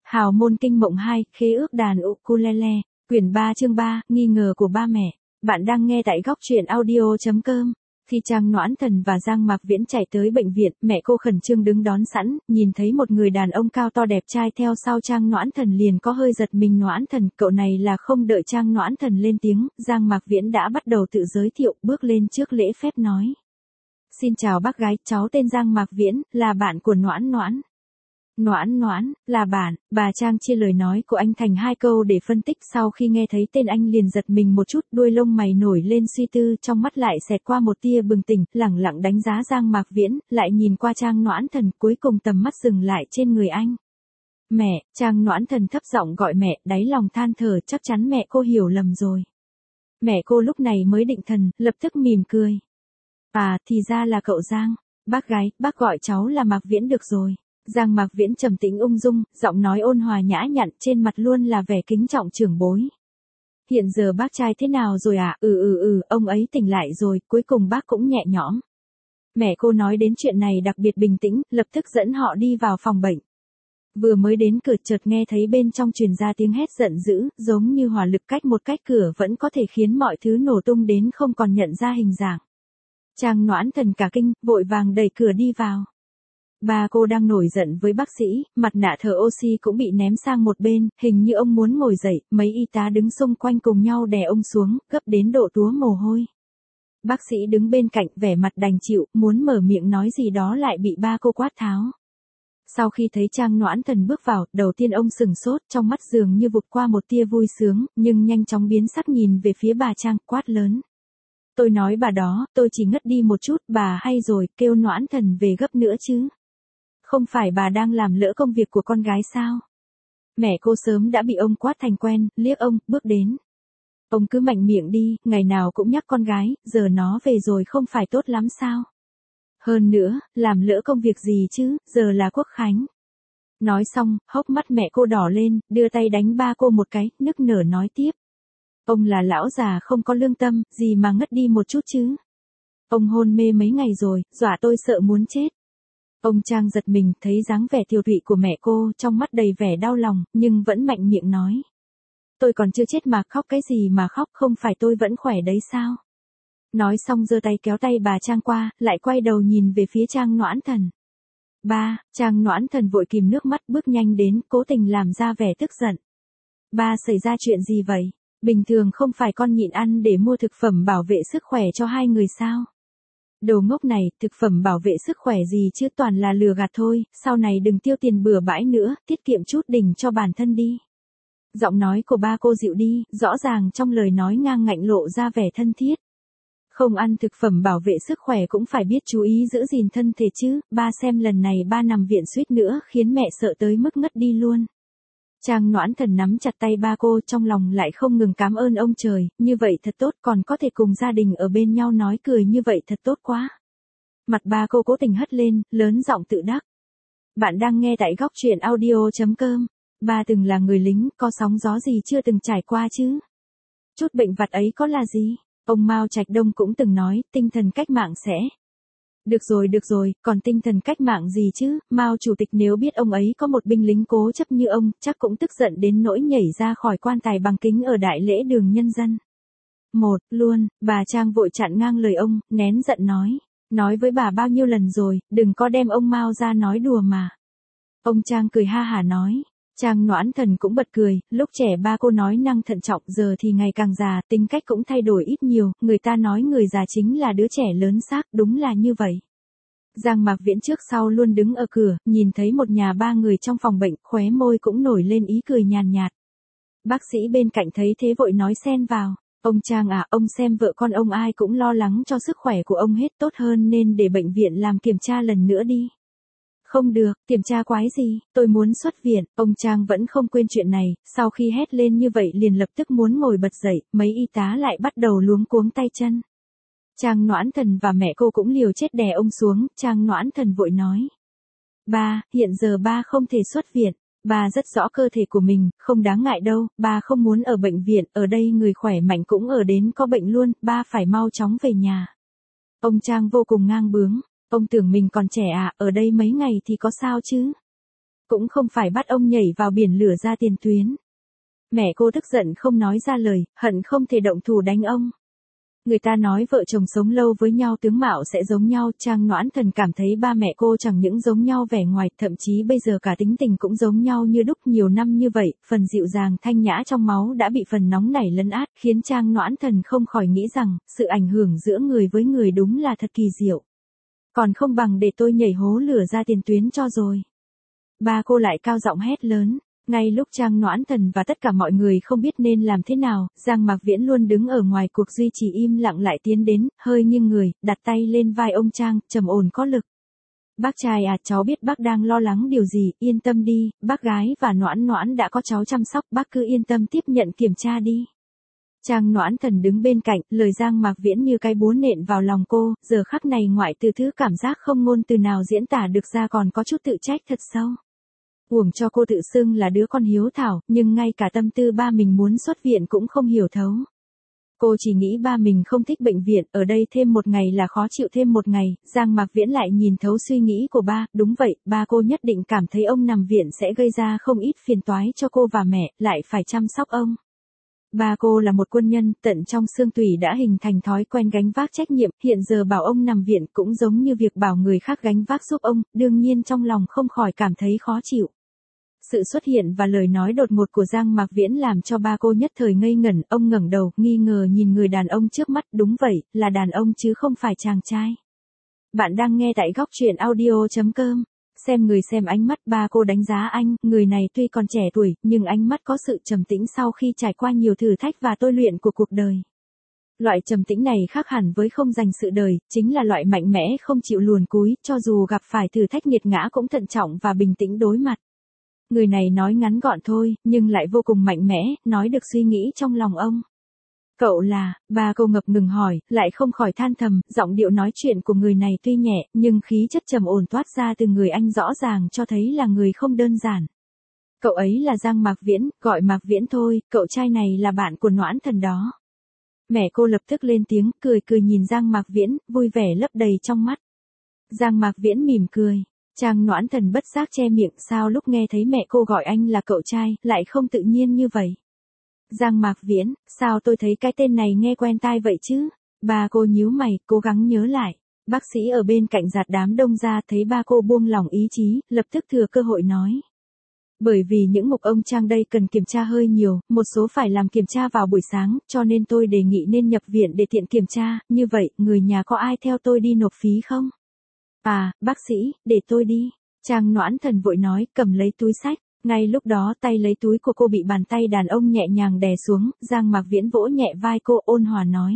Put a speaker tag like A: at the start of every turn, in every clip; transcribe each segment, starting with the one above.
A: Hào môn kinh mộng 2, khế ước đàn ukulele, quyển 3 chương 3, nghi ngờ của ba mẹ. Bạn đang nghe tại góc truyện audio.com. Khi Trang Noãn Thần và Giang Mạc Viễn chạy tới bệnh viện, mẹ cô khẩn trương đứng đón sẵn, nhìn thấy một người đàn ông cao to đẹp trai theo sau Trang Noãn Thần liền có hơi giật mình. Noãn Thần, cậu này là. Không đợi Trang Noãn Thần lên tiếng, Giang Mạc Viễn đã bắt đầu tự giới thiệu, bước lên trước lễ phép nói. Xin chào bác gái, cháu tên Giang Mạc Viễn, là bạn của Noãn Noãn. Noãn Noãn, là bạn. Bà Trang chia lời nói của anh thành hai câu để phân tích. Sau khi nghe thấy tên anh liền giật mình một chút, đuôi lông mày nổi lên suy tư, trong mắt lại xẹt qua một tia bừng tỉnh, lẳng lặng đánh giá Giang Mạc Viễn, lại nhìn qua Trang Noãn Thần, cuối cùng tầm mắt dừng lại trên người anh. Mẹ. Trang Noãn Thần thấp giọng gọi mẹ, đáy lòng than thở, chắc chắn mẹ cô hiểu lầm rồi. Mẹ cô lúc này mới định thần, lập tức mỉm cười. À, thì ra là cậu Giang. Bác gái, bác gọi cháu là Mạc Viễn được rồi. Giang Mạc Viễn trầm tĩnh ung dung, giọng nói ôn hòa nhã nhặn, trên mặt luôn là vẻ kính trọng trưởng bối. Hiện giờ bác trai thế nào rồi à? Ông ấy tỉnh lại rồi, cuối cùng bác cũng nhẹ nhõm. Mẹ cô nói đến chuyện này đặc biệt bình tĩnh, lập tức dẫn họ đi vào phòng bệnh. Vừa mới đến cửa chợt nghe thấy bên trong truyền ra tiếng hét giận dữ, giống như hỏa lực cách một cách cửa vẫn có thể khiến mọi thứ nổ tung đến không còn nhận ra hình dạng. Trang Noãn Thần cả kinh, vội vàng đẩy cửa đi vào. Ba cô đang nổi giận với bác sĩ, mặt nạ thở oxy cũng bị ném sang một bên, hình như ông muốn ngồi dậy, mấy y tá đứng xung quanh cùng nhau đè ông xuống, gấp đến độ túa mồ hôi. Bác sĩ đứng bên cạnh vẻ mặt đành chịu, muốn mở miệng nói gì đó lại bị ba cô quát tháo. Sau khi thấy Trang Noãn Thần bước vào, đầu tiên ông sừng sốt, trong mắt dường như vụt qua một tia vui sướng, nhưng nhanh chóng biến sắc nhìn về phía bà Trang, quát lớn. Tôi nói bà đó, tôi chỉ ngất đi một chút, bà hay rồi, kêu Noãn Thần về gấp nữa chứ. Không phải bà đang làm lỡ công việc của con gái sao? Mẹ cô sớm đã bị ông quát thành quen, liếc ông, bước đến. Ông cứ mạnh miệng đi, ngày nào cũng nhắc con gái, giờ nó về rồi không phải tốt lắm sao? Hơn nữa, làm lỡ công việc gì chứ, giờ là Quốc Khánh. Nói xong, hốc mắt mẹ cô đỏ lên, đưa tay đánh ba cô một cái, nức nở nói tiếp. Ông là lão già không có lương tâm, gì mà ngất đi một chút chứ? Ông hôn mê mấy ngày rồi, dọa tôi sợ muốn chết. Ông Trang giật mình, thấy dáng vẻ tiều tụy của mẹ cô, trong mắt đầy vẻ đau lòng, nhưng vẫn mạnh miệng nói. Tôi còn chưa chết mà khóc cái gì mà khóc, không phải tôi vẫn khỏe đấy sao? Nói xong giơ tay kéo tay bà Trang qua, lại quay đầu nhìn về phía Trang Noãn Thần. Ba. Trang Noãn Thần vội kìm nước mắt bước nhanh đến, cố tình làm ra vẻ tức giận. Ba, xảy ra chuyện gì vậy? Bình thường không phải con nhịn ăn để mua thực phẩm bảo vệ sức khỏe cho hai người sao? Đồ ngốc này, thực phẩm bảo vệ sức khỏe gì chứ, toàn là lừa gạt thôi, sau này đừng tiêu tiền bừa bãi nữa, tiết kiệm chút đỉnh cho bản thân đi. Giọng nói của ba cô dịu đi, rõ ràng trong lời nói ngang ngạnh lộ ra vẻ thân thiết. Không ăn thực phẩm bảo vệ sức khỏe cũng phải biết chú ý giữ gìn thân thể chứ, ba xem lần này ba nằm viện suýt nữa khiến mẹ sợ tới mức ngất đi luôn. Trang Noãn Thần nắm chặt tay ba cô, trong lòng lại không ngừng cảm ơn ông trời, như vậy thật tốt, còn có thể cùng gia đình ở bên nhau nói cười như vậy thật tốt quá. Mặt ba cô cố tình hất lên, lớn giọng tự đắc. Bạn đang nghe tại góc truyện audio.com. Ba từng là người lính, có sóng gió gì chưa từng trải qua chứ? Chút bệnh vặt ấy có là gì? Ông Mao Trạch Đông cũng từng nói, tinh thần cách mạng sẽ. Được rồi, còn tinh thần cách mạng gì chứ, Mao Chủ tịch nếu biết ông ấy có một binh lính cố chấp như ông, chắc cũng tức giận đến nỗi nhảy ra khỏi quan tài bằng kính ở đại lễ đường nhân dân. Một, luôn, bà Trang vội chặn ngang lời ông, nén giận nói. Nói với bà bao nhiêu lần rồi, đừng có đem ông Mao ra nói đùa mà. Ông Trang cười ha hả nói. Trang Noãn Thần cũng bật cười, lúc trẻ ba cô nói năng thận trọng, giờ thì ngày càng già, tính cách cũng thay đổi ít nhiều, người ta nói người già chính là đứa trẻ lớn xác, đúng là như vậy. Giang Mạc Viễn trước sau luôn đứng ở cửa, nhìn thấy một nhà ba người trong phòng bệnh, khóe môi cũng nổi lên ý cười nhàn nhạt. Bác sĩ bên cạnh thấy thế vội nói xen vào. Ông Trang à, ông xem vợ con ông ai cũng lo lắng cho sức khỏe của ông hết, tốt hơn nên để bệnh viện làm kiểm tra lần nữa đi. Không được, kiểm tra quái gì, tôi muốn xuất viện. Ông Trang vẫn không quên chuyện này, sau khi hét lên như vậy liền lập tức muốn ngồi bật dậy, mấy y tá lại bắt đầu luống cuống tay chân. Trang Noãn Thần và mẹ cô cũng liều chết đè ông xuống, Trang Noãn Thần vội nói. Ba, hiện giờ ba không thể xuất viện, ba rất rõ cơ thể của mình, không đáng ngại đâu, ba không muốn ở bệnh viện, ở đây người khỏe mạnh cũng ở đến có bệnh luôn, ba phải mau chóng về nhà. Ông Trang vô cùng ngang bướng. Ông tưởng mình còn trẻ à, ở đây mấy ngày thì có sao chứ? cũng không phải bắt ông nhảy vào biển lửa ra tiền tuyến. Mẹ cô tức giận không nói ra lời, hận không thể động thủ đánh ông. Người ta nói vợ chồng sống lâu với nhau tướng mạo sẽ giống nhau, Trang Noãn Thần cảm thấy ba mẹ cô chẳng những giống nhau vẻ ngoài, thậm chí bây giờ cả tính tình cũng giống nhau như đúc. Nhiều năm như vậy, phần dịu dàng thanh nhã trong máu đã bị phần nóng nảy lấn át, khiến Trang Noãn Thần không khỏi nghĩ rằng, sự ảnh hưởng giữa người với người đúng là thật kỳ diệu. Còn không bằng để tôi nhảy hố lửa ra tiền tuyến cho rồi. Ba cô lại cao giọng hét lớn. Ngay lúc Trang Noãn Thần và tất cả mọi người không biết nên làm thế nào, Giang Mạc Viễn luôn đứng ở ngoài cuộc duy trì im lặng lại tiến đến, hơi nghiêng người, đặt tay lên vai ông Trang, trầm ổn có lực. Bác trai à, cháu biết bác đang lo lắng điều gì, yên tâm đi, bác gái và Noãn Noãn đã có cháu chăm sóc, bác cứ yên tâm tiếp nhận kiểm tra đi. Trang Noãn Thần đứng bên cạnh, lời Giang Mạc Viễn như cái búa nện vào lòng cô, giờ khắc này ngoại trừ thứ cảm giác không ngôn từ nào diễn tả được ra còn có chút tự trách thật sâu. Uổng cho cô tự xưng là đứa con hiếu thảo, nhưng ngay cả tâm tư ba mình muốn xuất viện cũng không hiểu thấu. Cô chỉ nghĩ ba mình không thích bệnh viện, ở đây thêm một ngày là khó chịu thêm một ngày. Giang Mạc Viễn lại nhìn thấu suy nghĩ của ba, đúng vậy, ba cô nhất định cảm thấy ông nằm viện sẽ gây ra không ít phiền toái cho cô và mẹ, lại phải chăm sóc ông. Ba cô là một quân nhân, tận trong xương tủy đã hình thành thói quen gánh vác trách nhiệm, hiện giờ bảo ông nằm viện cũng giống như việc bảo người khác gánh vác giúp ông, đương nhiên trong lòng không khỏi cảm thấy khó chịu. Sự xuất hiện và lời nói đột ngột của Giang Mạc Viễn làm cho ba cô nhất thời ngây ngẩn, ông ngẩng đầu, nghi ngờ nhìn người đàn ông trước mắt, đúng vậy, là đàn ông chứ không phải chàng trai. Bạn đang nghe tại góc truyện audio.com. Xem người xem ánh mắt ba cô đánh giá anh, người này tuy còn trẻ tuổi, nhưng ánh mắt có sự trầm tĩnh sau khi trải qua nhiều thử thách và tôi luyện của cuộc đời. Loại trầm tĩnh này khác hẳn với không dành sự đời, chính là loại mạnh mẽ không chịu luồn cúi, cho dù gặp phải thử thách nghiệt ngã cũng thận trọng và bình tĩnh đối mặt. Người này nói ngắn gọn thôi, nhưng lại vô cùng mạnh mẽ, nói được suy nghĩ trong lòng ông. Cậu là, ba cô ngập ngừng hỏi, lại không khỏi than thầm, giọng điệu nói chuyện của người này tuy nhẹ, nhưng khí chất trầm ổn toát ra từ người anh rõ ràng cho thấy là người không đơn giản. Cậu ấy là Giang Mạc Viễn, gọi Mạc Viễn thôi, cậu trai này là bạn của Noãn Thần đó. Mẹ cô lập tức lên tiếng, cười cười nhìn Giang Mạc Viễn, vui vẻ lấp đầy trong mắt. Giang Mạc Viễn mỉm cười. Trang Noãn Thần bất giác che miệng, sao lúc nghe thấy mẹ cô gọi anh là cậu trai, lại không tự nhiên như vậy. Giang Mạc Viễn, sao tôi thấy cái tên này nghe quen tai vậy chứ? Ba cô nhíu mày, cố gắng nhớ lại. Bác sĩ ở bên cạnh giạt đám đông ra, thấy ba cô buông lỏng ý chí, lập tức thừa cơ hội nói. Bởi vì những mục ông Trang đây cần kiểm tra hơi nhiều, một số phải làm kiểm tra vào buổi sáng, cho nên tôi đề nghị nên nhập viện để tiện kiểm tra, như vậy, người nhà có ai theo tôi đi nộp phí không? À, bác sĩ, để tôi đi. Trang Noãn Thần vội nói, cầm lấy túi xách. Ngay lúc đó tay lấy túi của cô bị bàn tay đàn ông nhẹ nhàng đè xuống, Giang Mạc Viễn vỗ nhẹ vai cô ôn hòa nói.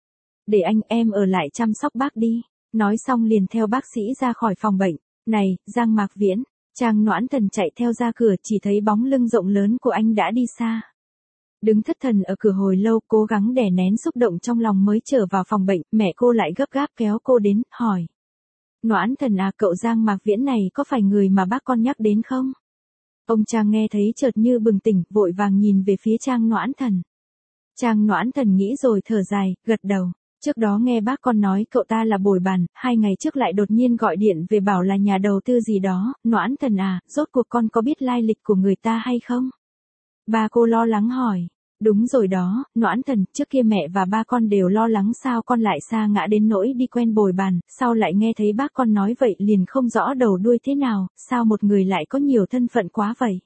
A: Để anh em ở lại chăm sóc bác đi. Nói xong liền theo bác sĩ ra khỏi phòng bệnh. Này, Giang Mạc Viễn. Trang Noãn Thần chạy theo ra cửa, chỉ thấy bóng lưng rộng lớn của anh đã đi xa. Đứng thất thần ở cửa hồi lâu, cố gắng đè nén xúc động trong lòng mới trở vào phòng bệnh, mẹ cô lại gấp gáp kéo cô đến, hỏi. Noãn Thần à, cậu Giang Mạc Viễn này có phải người mà bác con nhắc đến không? Ông Trang nghe thấy chợt như bừng tỉnh, vội vàng nhìn về phía Trang Noãn Thần. Trang Noãn Thần nghĩ rồi thở dài, gật đầu. Trước đó nghe bác con nói cậu ta là bồi bàn, 2 ngày trước lại đột nhiên gọi điện về bảo là nhà đầu tư gì đó. Noãn Thần à, rốt cuộc con có biết lai lịch của người ta hay không? Ba cô lo lắng hỏi. Đúng rồi đó, Noãn Thần, trước kia mẹ và ba con đều lo lắng sao con lại sa ngã đến nỗi đi quen bồi bàn, sau lại nghe thấy bác con nói vậy liền không rõ đầu đuôi thế nào, sao một người lại có nhiều thân phận quá vậy.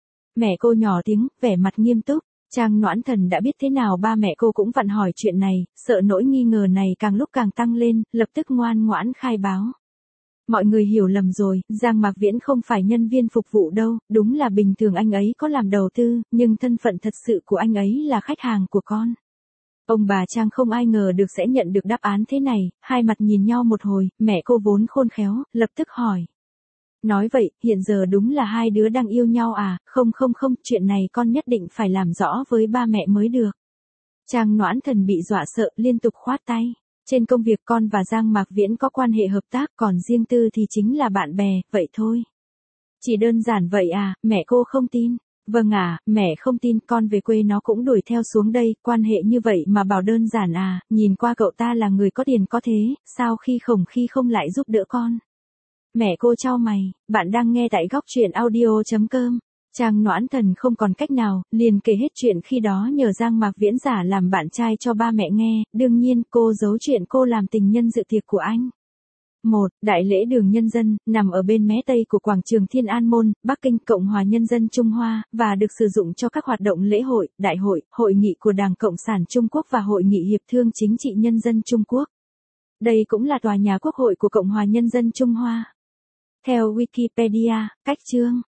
A: Mẹ cô nhỏ tiếng, vẻ mặt nghiêm túc, Trang Noãn Thần đã biết thế nào ba mẹ cô cũng vặn hỏi chuyện này, sợ nỗi nghi ngờ này càng lúc càng tăng lên, lập tức ngoan ngoãn khai báo. Mọi người hiểu lầm rồi, Giang Mạc Viễn không phải nhân viên phục vụ đâu, đúng là bình thường anh ấy có làm đầu tư, nhưng thân phận thật sự của anh ấy là khách hàng của con. Ông bà Trang không ai ngờ được sẽ nhận được đáp án thế này, hai mặt nhìn nhau một hồi, mẹ cô vốn khôn khéo, lập tức hỏi. Nói vậy, hiện giờ đúng là hai đứa đang yêu nhau à, không, chuyện này con nhất định phải làm rõ với ba mẹ mới được. Trang Noãn Thần bị dọa sợ, liên tục khoát tay. Trên công việc con và Giang Mạc Viễn có quan hệ hợp tác, còn riêng tư thì chính là bạn bè, vậy thôi. Chỉ đơn giản vậy à, mẹ cô không tin. Vâng à, mẹ không tin, con về quê nó cũng đuổi theo xuống đây, quan hệ như vậy mà bảo đơn giản à, nhìn qua cậu ta là người có tiền có thế, sao khi không lại giúp đỡ con. Mẹ cô chau mày, bạn đang nghe tại góc truyện audio.com. Trang Noãn Thần không còn cách nào, liền kể hết chuyện khi đó nhờ Giang Mạc Viễn giả làm bạn trai cho ba mẹ nghe, đương nhiên cô giấu chuyện cô làm tình nhân dự tiệc của anh. Đại lễ đường nhân dân, nằm ở bên mé tây của quảng trường Thiên An Môn, Bắc Kinh, Cộng hòa Nhân dân Trung Hoa, và được sử dụng cho các hoạt động lễ hội, đại hội, hội nghị của Đảng Cộng sản Trung Quốc và Hội nghị Hiệp thương Chính trị Nhân dân Trung Quốc. Đây cũng là tòa nhà quốc hội của Cộng hòa Nhân dân Trung Hoa. Theo Wikipedia, cách chương